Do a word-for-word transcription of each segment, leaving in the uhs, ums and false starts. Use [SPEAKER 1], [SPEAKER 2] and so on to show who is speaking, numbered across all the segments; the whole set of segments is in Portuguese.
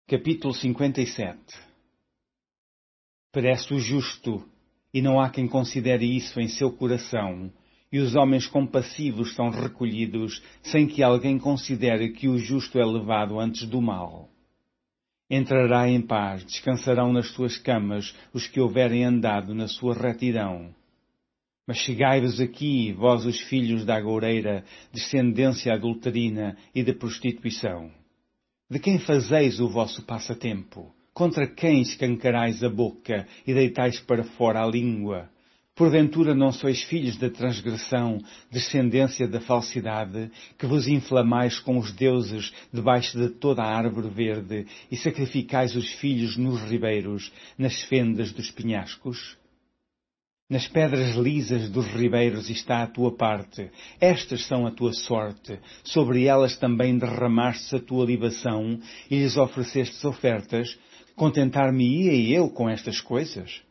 [SPEAKER 1] Capítulo cinquenta e sete. Perece o justo, e não há quem considere isso em seu coração, e os homens compassivos são recolhidos, sem que alguém considere que o justo é levado antes do mal. Entrará em paz, descansarão nas suas camas os que houverem andado na sua retidão. Mas chegai-vos aqui, vós os filhos da agoureira, descendência adulterina e de prostituição. De quem fazeis o vosso passatempo? Contra quem escancarais a boca e deitais para fora a língua? Porventura não sois filhos da transgressão, descendência da falsidade, que vos inflamais com os deuses debaixo de toda a árvore verde e sacrificais os filhos nos ribeiros, nas fendas dos penhascos? Nas pedras lisas dos ribeiros está a tua parte, estas são a tua sorte, sobre elas também derramastes a tua libação e lhes oferecestes ofertas, contentar-me-ia eu com estas coisas?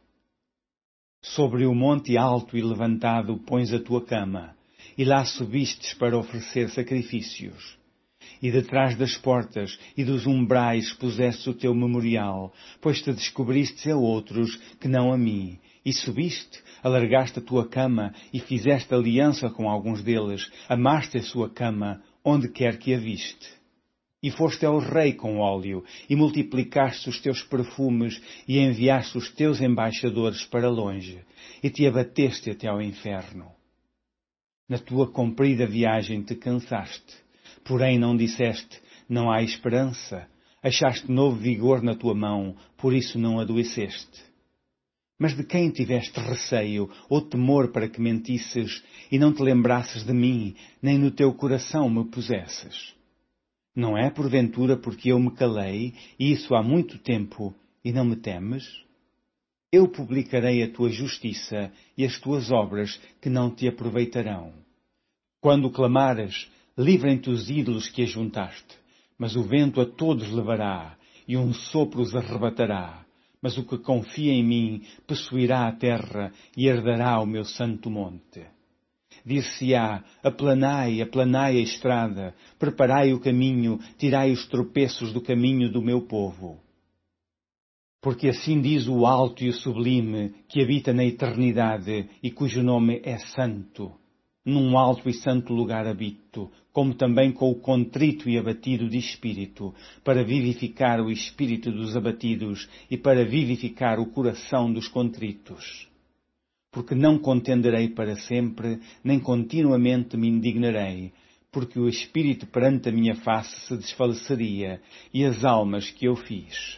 [SPEAKER 1] Sobre o monte alto e levantado pões a tua cama, e lá subistes para oferecer sacrifícios. E detrás das portas e dos umbrais puseste o teu memorial, pois te descobristes a outros que não a mim, e subiste, alargaste a tua cama e fizeste aliança com alguns deles, amaste a sua cama, onde quer que a viste. E foste ao rei com óleo, e multiplicaste os teus perfumes, e enviaste os teus embaixadores para longe, e te abateste até ao inferno. Na tua comprida viagem te cansaste, porém não disseste, não há esperança, achaste novo vigor na tua mão, por isso não adoeceste. Mas de quem tiveste receio ou temor para que mentisses, e não te lembrasses de mim, nem no teu coração me pusesses? Não é porventura porque eu me calei, e isso há muito tempo, e não me temes? Eu publicarei a tua justiça e as tuas obras que não te aproveitarão. Quando clamares, livrem-te os ídolos que ajuntaste, mas o vento a todos levará, e um sopro os arrebatará. Mas o que confia em mim possuirá a terra e herdará o meu santo monte. Dir-se-á, aplanai, aplanai a estrada, preparai o caminho, tirai os tropeços do caminho do meu povo. Porque assim diz o alto e o sublime, que habita na eternidade e cujo nome é santo. Num alto e santo lugar habito, como também com o contrito e abatido de espírito, para vivificar o espírito dos abatidos e para vivificar o coração dos contritos. Porque não contenderei para sempre, nem continuamente me indignarei, porque o espírito perante a minha face se desfaleceria, e as almas que eu fiz.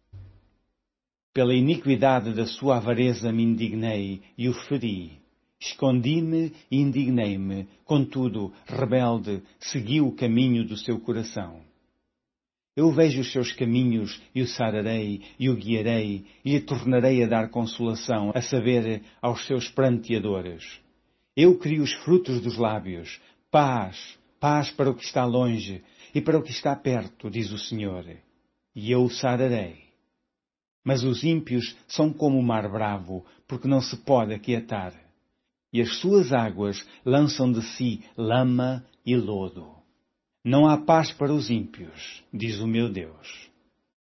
[SPEAKER 1] Pela iniquidade da sua avareza me indignei e o feri. Escondi-me e indignei-me, contudo, rebelde, segui o caminho do seu coração. Eu vejo os seus caminhos e o sararei e o guiarei e lhe tornarei a dar consolação, a saber, aos seus pranteadores. Eu crio os frutos dos lábios, paz, paz para o que está longe e para o que está perto, diz o Senhor, e eu o sararei. Mas os ímpios são como o mar bravo, porque não se pode aquietar. E as suas águas lançam de si lama e lodo. Não há paz para os ímpios, diz o meu Deus.